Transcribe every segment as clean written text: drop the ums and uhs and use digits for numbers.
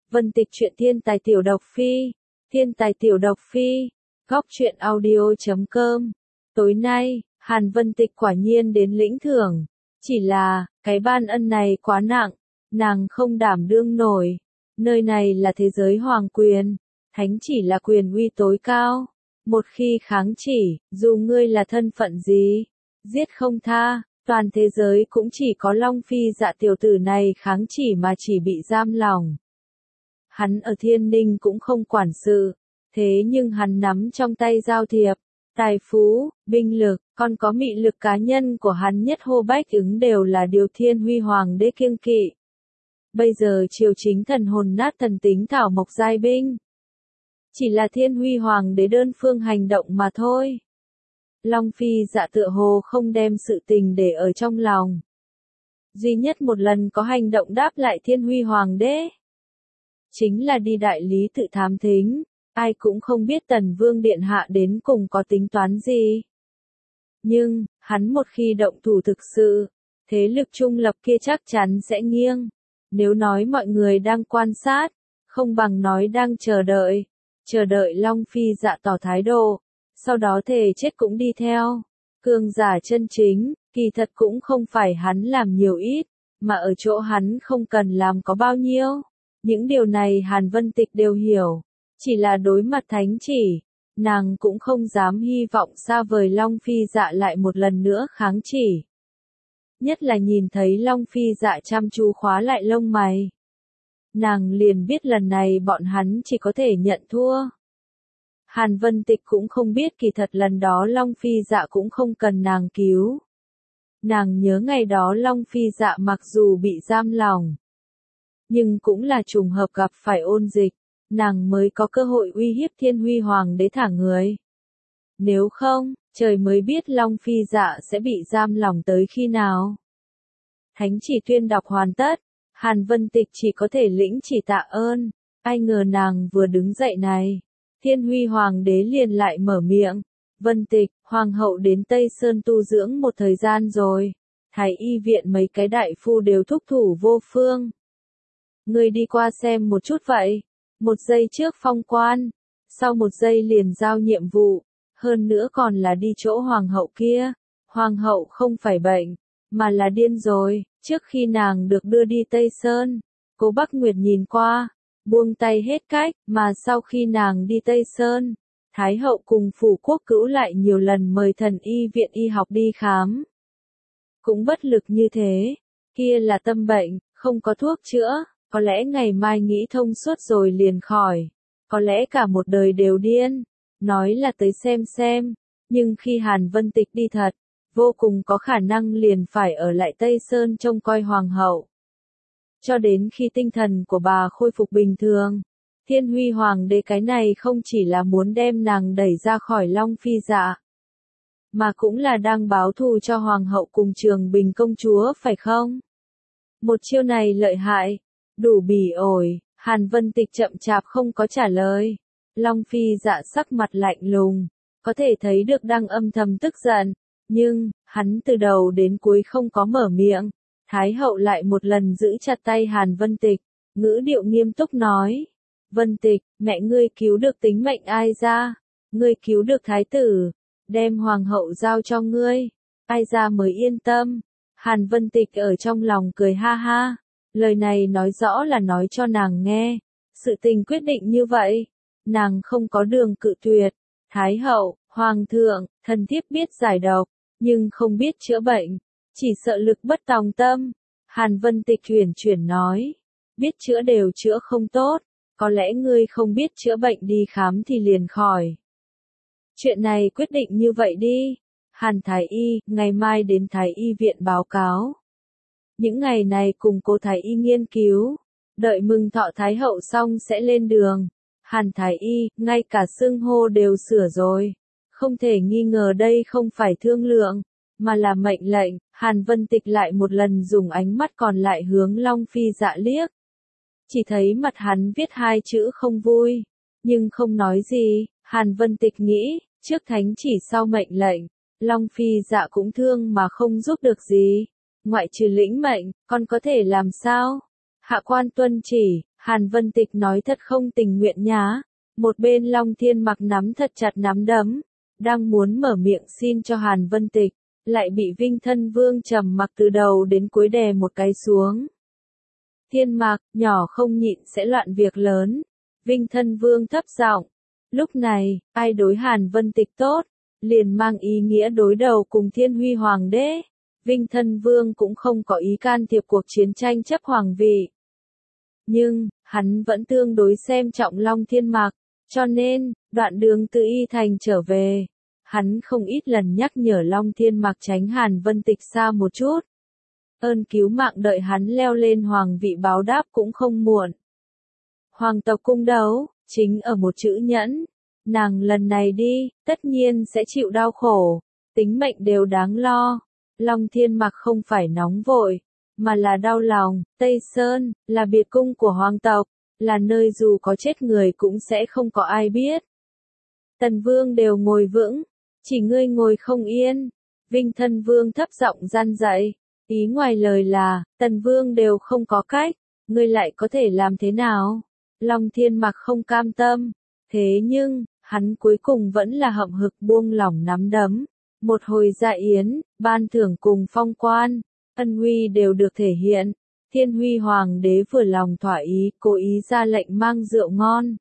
Vân Tịch truyện thiên tài tiểu độc phi. Thiên tài tiểu độc phi. Góc truyện audio.com. Tối nay, Hàn Vân Tịch quả nhiên đến lĩnh thưởng. Chỉ là, cái ban ân này quá nặng, nàng không đảm đương nổi. Nơi này là thế giới hoàng quyền, thánh chỉ là quyền uy tối cao. Một khi kháng chỉ, dù ngươi là thân phận gì, giết không tha, toàn thế giới cũng chỉ có Long Phi Dạ tiểu tử này kháng chỉ mà chỉ bị giam lòng. Hắn ở Thiên Ninh cũng không quản sự, thế nhưng hắn nắm trong tay giao thiệp, tài phú, binh lực, còn có mị lực cá nhân của hắn nhất hô bách ứng đều là điều Thiên Huy Hoàng đế kiêng kỵ. Bây giờ triều chính thần hồn nát thần tính thảo mộc giai binh. Chỉ là Thiên Huy Hoàng đế đơn phương hành động mà thôi. Long Phi Dạ tựa hồ không đem sự tình để ở trong lòng. Duy nhất một lần có hành động đáp lại Thiên Huy Hoàng đế. Chính là đi đại lý tự thám thính, ai cũng không biết Tần Vương Điện Hạ đến cùng có tính toán gì. Nhưng, hắn một khi động thủ thực sự, thế lực trung lập kia chắc chắn sẽ nghiêng. Nếu nói mọi người đang quan sát, không bằng nói đang chờ đợi Long Phi Dạ tỏ thái độ, sau đó thề chết cũng đi theo. Cường giả chân chính, kỳ thật cũng không phải hắn làm nhiều ít, mà ở chỗ hắn không cần làm có bao nhiêu. Những điều này Hàn Vân Tịch đều hiểu, chỉ là đối mặt thánh chỉ, nàng cũng không dám hy vọng xa vời Long Phi Dạ lại một lần nữa kháng chỉ. Nhất là nhìn thấy Long Phi Dạ chăm chú khóa lại lông mày. Nàng liền biết lần này bọn hắn chỉ có thể nhận thua. Hàn Vân Tịch cũng không biết kỳ thật lần đó Long Phi Dạ cũng không cần nàng cứu. Nàng nhớ ngày đó Long Phi Dạ mặc dù bị giam lòng, nhưng cũng là trùng hợp gặp phải ôn dịch, nàng mới có cơ hội uy hiếp Thiên Huy Hoàng đế thả người. Nếu không, trời mới biết Long Phi Dạ sẽ bị giam lòng tới khi nào. Thánh chỉ tuyên đọc hoàn tất, Hàn Vân Tịch chỉ có thể lĩnh chỉ tạ ơn. Ai ngờ nàng vừa đứng dậy này, Thiên Huy Hoàng đế liền lại mở miệng. Vân Tịch, Hoàng hậu đến Tây Sơn tu dưỡng một thời gian rồi. Thái y viện mấy cái đại phu đều thúc thủ vô phương. Ngươi đi qua xem một chút vậy. Một giây trước phong quan, sau một giây liền giao nhiệm vụ, hơn nữa còn là đi chỗ hoàng hậu kia. Hoàng hậu không phải bệnh, mà là điên rồi. Trước khi nàng được đưa đi Tây Sơn, Cố Bắc Nguyệt nhìn qua, buông tay hết cách, mà sau khi nàng đi Tây Sơn, Thái hậu cùng phủ quốc cữu lại nhiều lần mời thần y viện y học đi khám. Cũng bất lực như thế, kia là tâm bệnh, không có thuốc chữa. Có lẽ ngày mai nghĩ thông suốt rồi liền khỏi. Có lẽ cả một đời đều điên. Nói là tới xem. Nhưng khi Hàn Vân Tịch đi thật, vô cùng có khả năng liền phải ở lại Tây Sơn trông coi hoàng hậu. Cho đến khi tinh thần của bà khôi phục bình thường. Thiên Huy Hoàng đế cái này không chỉ là muốn đem nàng đẩy ra khỏi Long Phi Dạ, mà cũng là đang báo thù cho hoàng hậu cùng Trường Bình công chúa phải không? Một chiêu này lợi hại. Đủ bỉ ổi, Hàn Vân Tịch chậm chạp không có trả lời. Long Phi Dạ sắc mặt lạnh lùng, có thể thấy được đang âm thầm tức giận, nhưng, hắn từ đầu đến cuối không có mở miệng. Thái hậu lại một lần giữ chặt tay Hàn Vân Tịch, ngữ điệu nghiêm túc nói. Vân Tịch, mẹ ngươi cứu được tính mệnh ai ra? Ngươi cứu được thái tử, đem hoàng hậu giao cho ngươi, ai ra mới yên tâm. Hàn Vân Tịch ở trong lòng cười ha ha. Lời này nói rõ là nói cho nàng nghe. Sự tình quyết định như vậy, nàng không có đường cự tuyệt. Thái hậu, hoàng thượng, thần thiếp biết giải độc, nhưng không biết chữa bệnh. Chỉ sợ lực bất tòng tâm. Hàn Vân Tịch chuyển nói. Biết chữa đều chữa không tốt. Có lẽ ngươi không biết chữa bệnh đi khám thì liền khỏi. Chuyện này quyết định như vậy đi. Hàn Thái Y, ngày mai đến Thái Y viện báo cáo. Những ngày này cùng cô Thái Y nghiên cứu, đợi mừng thọ Thái hậu xong sẽ lên đường. Hàn Thái Y, ngay cả xưng hô đều sửa rồi. Không thể nghi ngờ đây không phải thương lượng, mà là mệnh lệnh. Hàn Vân Tịch lại một lần dùng ánh mắt còn lại hướng Long Phi Dạ liếc. Chỉ thấy mặt hắn viết hai chữ không vui, nhưng không nói gì. Hàn Vân Tịch nghĩ, trước thánh chỉ sau mệnh lệnh, Long Phi Dạ cũng thương mà không giúp được gì. Ngoại trừ lĩnh mệnh, con có thể làm sao? Hạ quan tuân chỉ, Hàn Vân Tịch nói thật không tình nguyện nhá. Một bên Long Thiên Mặc nắm thật chặt nắm đấm, đang muốn mở miệng xin cho Hàn Vân Tịch, lại bị Vinh Thân Vương trầm mặc từ đầu đến cuối đè một cái xuống. Thiên Mặc, nhỏ không nhịn sẽ loạn việc lớn. Vinh Thân Vương thấp giọng. Lúc này, ai đối Hàn Vân Tịch tốt, liền mang ý nghĩa đối đầu cùng Thiên Huy Hoàng đế. Vinh Thân Vương cũng không có ý can thiệp cuộc chiến tranh chấp hoàng vị. Nhưng, hắn vẫn tương đối xem trọng Long Thiên Mặc, cho nên, đoạn đường từ Y Thành trở về, hắn không ít lần nhắc nhở Long Thiên Mặc tránh Hàn Vân Tịch xa một chút. Ơn cứu mạng đợi hắn leo lên hoàng vị báo đáp cũng không muộn. Hoàng tộc cung đấu, chính ở một chữ nhẫn. Nàng lần này đi, tất nhiên sẽ chịu đau khổ, tính mệnh đều đáng lo. Long Thiên Mặc không phải nóng vội, mà là đau lòng. Tây Sơn, là biệt cung của hoàng tộc, là nơi dù có chết người cũng sẽ không có ai biết. Tần Vương đều ngồi vững, chỉ ngươi ngồi không yên. Vinh Thân Vương thấp giọng gian dạy, ý ngoài lời là, Tần Vương đều không có cách, ngươi lại có thể làm thế nào? Long Thiên Mặc không cam tâm, thế nhưng, hắn cuối cùng vẫn là hậm hực buông lỏng nắm đấm. Một hồi dạ yến, ban thưởng cùng phong quan, ân huy đều được thể hiện. Thiên Huy Hoàng đế vừa lòng thỏa ý, cố ý ra lệnh mang rượu ngon.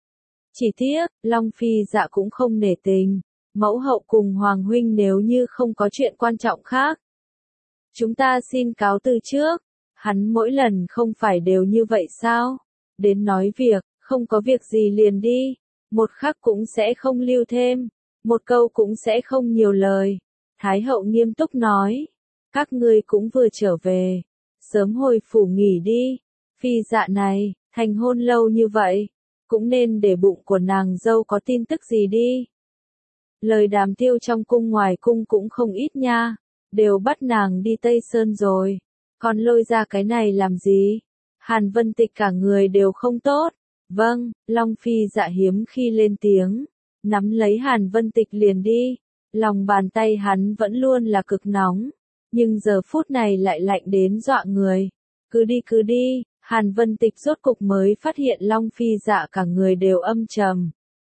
Chỉ tiếc, Long Phi Dạ cũng không nể tình. Mẫu hậu cùng Hoàng huynh nếu như không có chuyện quan trọng khác, chúng ta xin cáo từ trước. Hắn mỗi lần không phải đều như vậy sao? Đến nói việc, không có việc gì liền đi. Một khắc cũng sẽ không lưu thêm. Một câu cũng sẽ không nhiều lời. Thái hậu nghiêm túc nói. Các ngươi cũng vừa trở về. Sớm hồi phủ nghỉ đi. Phi Dạ này, thành hôn lâu như vậy, cũng nên để bụng của nàng dâu có tin tức gì đi. Lời đàm tiêu trong cung ngoài cung cũng không ít nha. Đều bắt nàng đi Tây Sơn rồi. Còn lôi ra cái này làm gì? Hàn Vân Tịch cả người đều không tốt. Vâng, Long Phi Dạ hiếm khi lên tiếng. Nắm lấy Hàn Vân Tịch liền đi. Lòng bàn tay hắn vẫn luôn là cực nóng. Nhưng giờ phút này lại lạnh đến dọa người. Cứ đi, Hàn Vân Tịch rốt cục mới phát hiện Long Phi Dạ cả người đều âm trầm.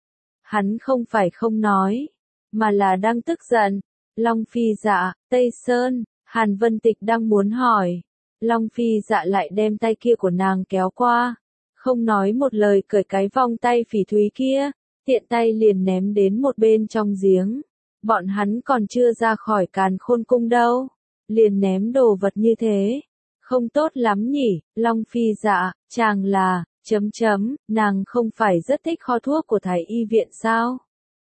Hắn không phải không nói, mà là đang tức giận. Long Phi Dạ, Tây Sơn, Hàn Vân Tịch đang muốn hỏi. Long Phi Dạ lại đem tay kia của nàng kéo qua. Không nói một lời cởi cái vòng tay phỉ thúy kia, tiện tay liền ném đến một bên trong giếng. Bọn hắn còn chưa ra khỏi Càn Khôn cung đâu. Liền ném đồ vật như thế. Không tốt lắm nhỉ, Long Phi Dạ, chàng là, nàng không phải rất thích kho thuốc của Thái y viện sao?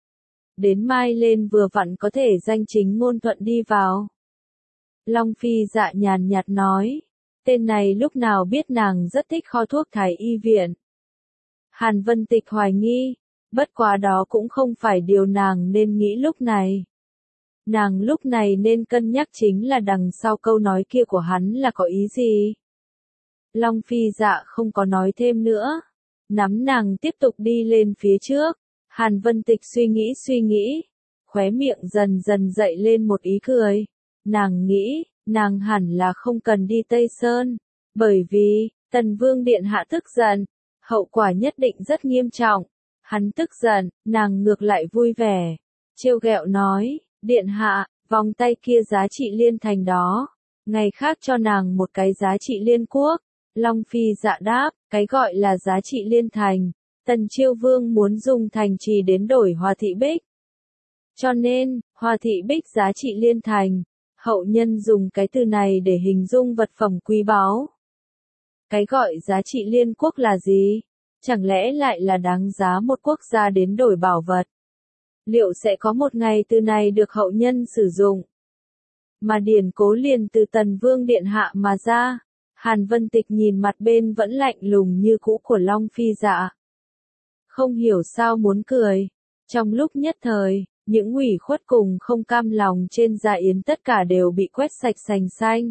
Đến mai lên vừa vặn có thể danh chính ngôn thuận đi vào. Long Phi Dạ nhàn nhạt nói, tên này lúc nào biết nàng rất thích kho thuốc Thái y viện. Hàn Vân Tịch hoài nghi, bất quá đó cũng không phải điều nàng nên nghĩ lúc này. Nàng lúc này nên cân nhắc chính là đằng sau câu nói kia của hắn là có ý gì. Long Phi Dạ không có nói thêm nữa. Nắm nàng tiếp tục đi lên phía trước. Hàn Vân Tịch suy nghĩ. Khóe miệng dần dần dậy lên một ý cười. Nàng nghĩ, nàng hẳn là không cần đi Tây Sơn. Bởi vì, Tần Vương Điện Hạ tức giận. Hậu quả nhất định rất nghiêm trọng. Hắn tức giận, nàng ngược lại vui vẻ. Trêu ghẹo nói. Điện Hạ, vòng tay kia giá trị liên thành đó. Ngày khác cho nàng một cái giá trị liên quốc. Long Phi Dạ đáp, cái gọi là giá trị liên thành. Tần Chiêu Vương muốn dùng thành trì đến đổi Hòa Thị Bích. Cho nên, Hòa Thị Bích giá trị liên thành. Hậu nhân dùng cái từ này để hình dung vật phẩm quý báu. Cái gọi giá trị liên quốc là gì? Chẳng lẽ lại là đáng giá một quốc gia đến đổi bảo vật? Liệu sẽ có một ngày từ này được hậu nhân sử dụng? Mà điển cố liền từ Tần Vương Điện Hạ mà ra. Hàn Vân Tịch nhìn mặt bên vẫn lạnh lùng như cũ của Long Phi Dạ. Không hiểu sao muốn cười. Trong lúc nhất thời, những ủy khuất cùng không cam lòng trên dạ yến tất cả đều bị quét sạch sành xanh.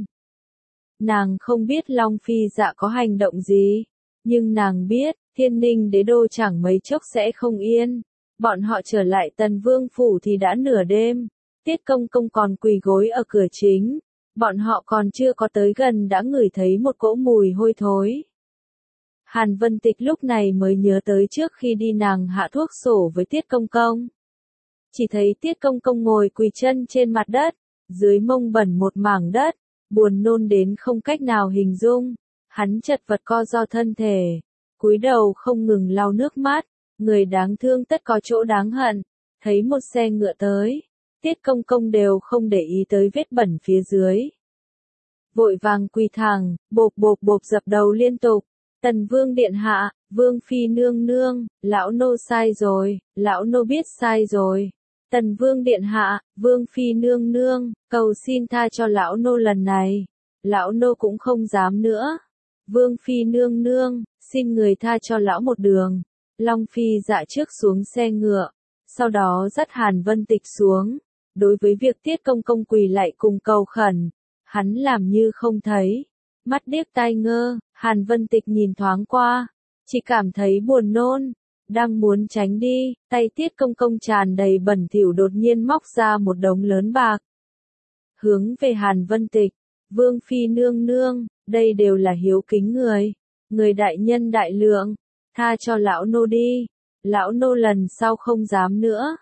Nàng không biết Long Phi Dạ có hành động gì. Nhưng nàng biết, Thiên Ninh đế đô chẳng mấy chốc sẽ không yên. Bọn họ trở lại Tần Vương phủ thì đã nửa đêm. Tiết Công Công còn quỳ gối ở cửa chính. Bọn họ còn chưa có tới gần đã ngửi thấy một cỗ mùi hôi thối. Hàn Vân Tịch lúc này mới nhớ tới trước khi đi nàng hạ thuốc sổ với Tiết Công Công. Chỉ thấy Tiết Công Công ngồi quỳ chân trên mặt đất, dưới mông bẩn một mảng đất, buồn nôn đến không cách nào hình dung. Hắn chật vật co ro thân thể, cúi đầu không ngừng lau nước mắt, người đáng thương tất có chỗ đáng hận. Thấy một xe ngựa tới, Tiết Công Công đều không để ý tới vết bẩn phía dưới. Vội vàng quỳ thẳng, bộp bộp bộp dập đầu liên tục. Tần Vương điện hạ, Vương phi nương nương, lão nô sai rồi, lão nô biết sai rồi. Tần Vương điện hạ, Vương phi nương nương, cầu xin tha cho lão nô lần này. Lão nô cũng không dám nữa. Vương phi nương nương, xin người tha cho lão một đường. Long phi dạ trước xuống xe ngựa, sau đó dắt Hàn Vân Tịch xuống. Đối với việc Tiết Công Công quỳ lại cùng cầu khẩn, hắn làm như không thấy. Mắt điếc tai ngơ, Hàn Vân Tịch nhìn thoáng qua, chỉ cảm thấy buồn nôn, đang muốn tránh đi, tay Tiết Công Công tràn đầy bẩn thỉu đột nhiên móc ra một đống lớn bạc. Hướng về Hàn Vân Tịch, Vương phi nương nương, đây đều là hiếu kính người đại nhân đại lượng, tha cho lão nô đi, lão nô lần sau không dám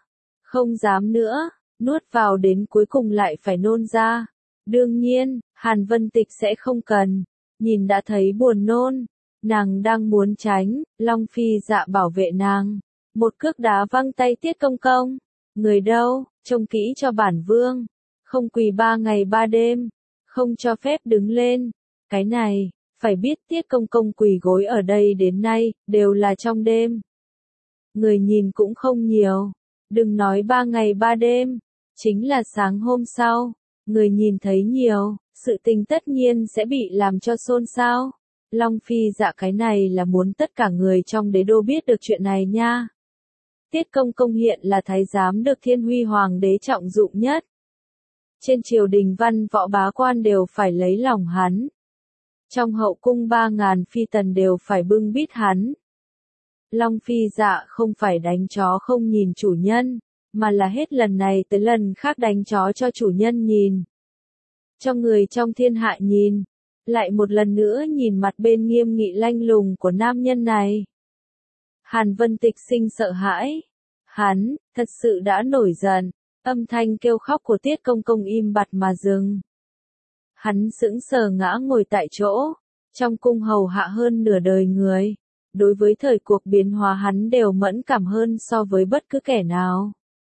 nữa, nuốt vào đến cuối cùng lại phải nôn ra. Đương nhiên, Hàn Vân Tịch sẽ không cần, nhìn đã thấy buồn nôn, nàng đang muốn tránh, Long phi dạ bảo vệ nàng, một cước đá văng tay Tiết Công Công. Người đâu, trông kỹ cho bản vương, không quỳ 3 ngày 3 đêm, không cho phép đứng lên. Cái này, phải biết Tiết Công Công quỳ gối ở đây đến nay, đều là trong đêm. Người nhìn cũng không nhiều, đừng nói 3 ngày 3 đêm, chính là sáng hôm sau, người nhìn thấy nhiều, sự tình tất nhiên sẽ bị làm cho xôn xao. Long phi dạ cái này là muốn tất cả người trong đế đô biết được chuyện này nha. Tiết Công Công hiện là thái giám được Thiên Huy Hoàng đế trọng dụng nhất. Trên triều đình văn võ bá quan đều phải lấy lòng hắn. Trong hậu cung 3.000 phi tần đều phải bưng bít hắn. Long phi dạ không phải đánh chó không nhìn chủ nhân, mà là hết lần này tới lần khác đánh chó cho chủ nhân nhìn. Cho người trong thiên hạ nhìn, lại một lần nữa nhìn mặt bên nghiêm nghị lanh lùng của nam nhân này. Hàn Vân Tịch sinh sợ hãi. Hắn, thật sự đã nổi giận, âm thanh kêu khóc của Tiết Công Công im bặt mà dừng. Hắn sững sờ ngã ngồi tại chỗ, trong cung hầu hạ hơn nửa đời người. Đối với thời cuộc biến hóa hắn đều mẫn cảm hơn so với bất cứ kẻ nào.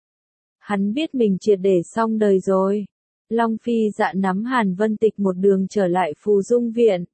Hắn biết mình triệt để xong đời rồi. Long phi dạ nắm Hàn Vân Tịch một đường trở lại Phù Dung viện.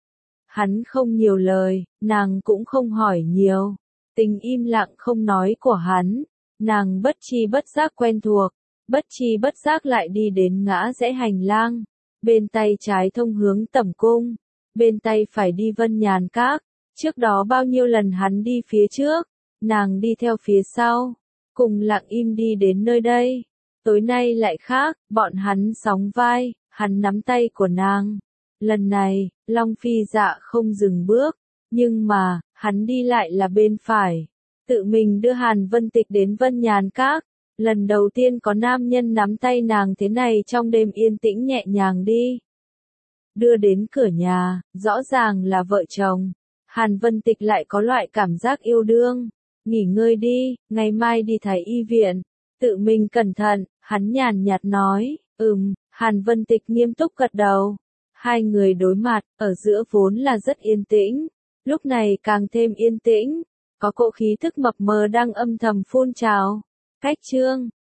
Hắn không nhiều lời, nàng cũng không hỏi nhiều. Tình im lặng không nói của hắn, nàng bất chi bất giác quen thuộc, bất chi bất giác lại đi đến ngã rẽ hành lang. Bên tay trái thông hướng Tẩm cung, bên tay phải đi Vân Nhàn Các. Trước đó bao nhiêu lần hắn đi phía trước, nàng đi theo phía sau, cùng lặng im đi đến nơi đây. Tối nay lại khác, bọn hắn sóng vai, hắn nắm tay của nàng. Lần này, Long phi dạ không dừng bước, nhưng mà, hắn đi lại là bên phải. Tự mình đưa Hàn Vân Tịch đến Vân Nhàn Các. Lần đầu tiên có nam nhân nắm tay nàng thế này trong đêm yên tĩnh nhẹ nhàng đi. Đưa đến cửa nhà, rõ ràng là vợ chồng. Hàn Vân Tịch lại có loại cảm giác yêu đương. Nghỉ ngơi đi, ngày mai đi thái y viện. Tự mình cẩn thận, hắn nhàn nhạt nói. Hàn Vân Tịch nghiêm túc gật đầu. Hai người đối mặt, ở giữa vốn là rất yên tĩnh. Lúc này càng thêm yên tĩnh. Có cỗ khí thức mập mờ đang âm thầm phun trào. Cách chương